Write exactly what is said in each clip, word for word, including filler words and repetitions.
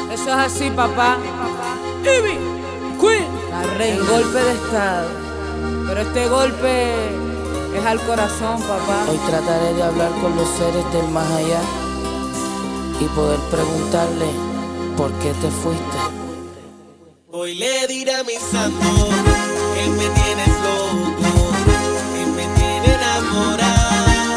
Eso es así, papá. Ivy, Queen, la reina. El golpe de estado. Pero este golpe es al corazón, papá. Hoy trataré de hablar con los seres del más allá y poder preguntarle por qué te fuiste. Hoy le diré a mi santo que me tienes loco, que me tiene enamorado,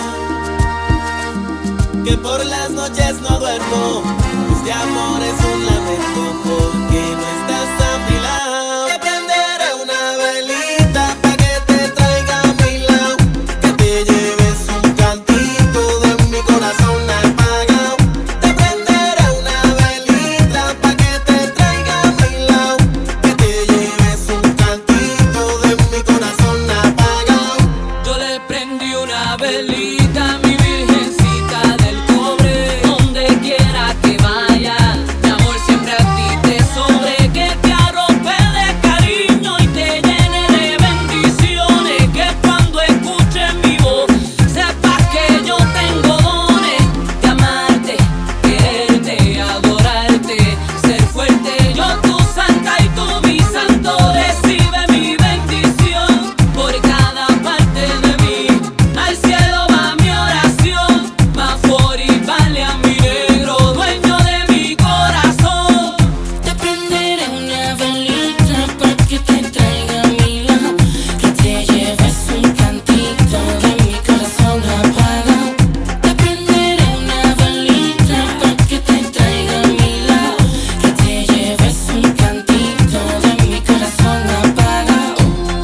que por las noches no duermo, este amor es un lamento porque no estás a mi lado. Te prenderé una velita pa' que te traiga a mi lado, que te lleves un cantito de mi corazón apagado. Te prenderé una velita pa' que te traiga a mi lado, que te lleves un cantito de mi corazón apagado. Yo le prendí una velita, mi virgencita del cobre, donde quiera que vaya, mi amor siempre a ti te sobre, que te arrope de cariño y te llene de bendiciones, que cuando escuches mi voz sepas que yo tengo dones de amarte, quererte, adorarte, ser fuerte, yo tu santa y tú mi santo. Recibe mi bendición por cada parte de mí, al cielo va mi oración, más por y vale a mi negro, dueño de mi corazón. Te prenderé una velita pa' que te traiga a mi lado, que te lleves un cantito de mi corazón apagado. Te prenderé una velita pa' que te traiga a mi lado, que te lleves un cantito de mi corazón apagado.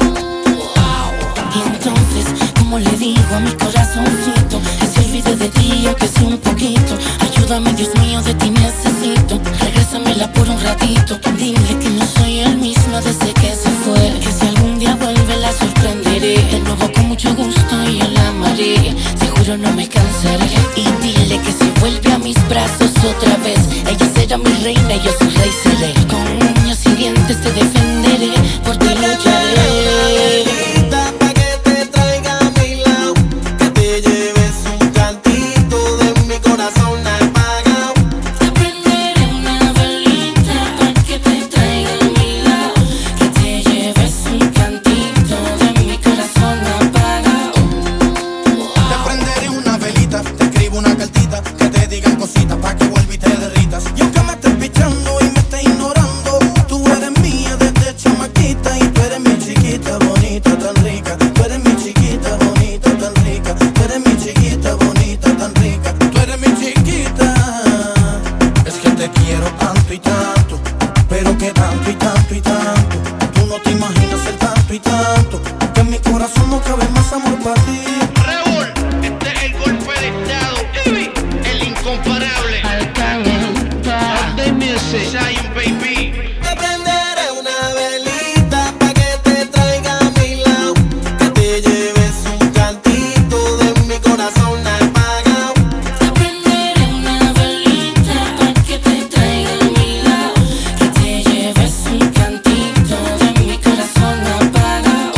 Y entonces, como le digo a mi corazoncito, que se olvide de ti aunque sea un poquito. Ayúdame, Dios mío, de ti necesito. Regrésamela por un ratito. Dile que no soy el mismo desde que se fue, que si algún día vuelve la sorprenderé de nuevo con mucho gusto y yo la amaré. Seguro no me cansaré. Y dile que si vuelve a mis brazos otra vez, ella será mi reina y yo su rey seré. Con uñas y dientes te defenderé, por ti lucharé. Pa' que te traiga a mi lado, que te lleves un cantito de mi corazón apagado. Te prenderé una velita pa' que te traiga a mi lado, que te lleves un cantito de mi corazón apagado. Te prenderé una velita, te escribo una cartita, que te digan cositas pa' que vuelva y te derritas. Y aunque me estés pichando y me estés ignorando, tú eres mía desde chamaquita y tú eres mi chiquita bonita tan rica. Tú eres mi chiquita bonita tan rica. Tú eres mi chiquita bonita tan rica. Tú eres mi chiquita. Es que te quiero tanto y tanto, pero que tanto y tanto y tanto. Tú no te imaginas el tanto y tanto, que en mi corazón no cabe más amor para ti. Raúl, este es el golpe de estado. Ivy, el incomparable. All music. Zion, baby. Te prenderé una velita pa' que te traiga a mi lado, que te lleves un cantito de mi corazón apagado. Te prenderé una velita pa' que te traiga a mi lado, que te lleves un cantito de mi corazón apagado.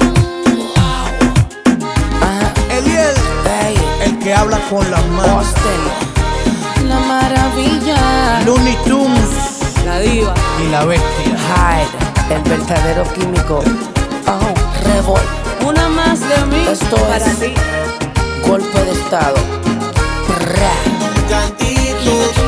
Ajá, Eliel, ey, el que habla con las manos. Austin, la maravilla, Looney Tunes La diva. y la bestia. Hyde, el verdadero químico. Oh, Revol, Una más de mí Esto para es- ti. golpe de estado. Bra. Un cantito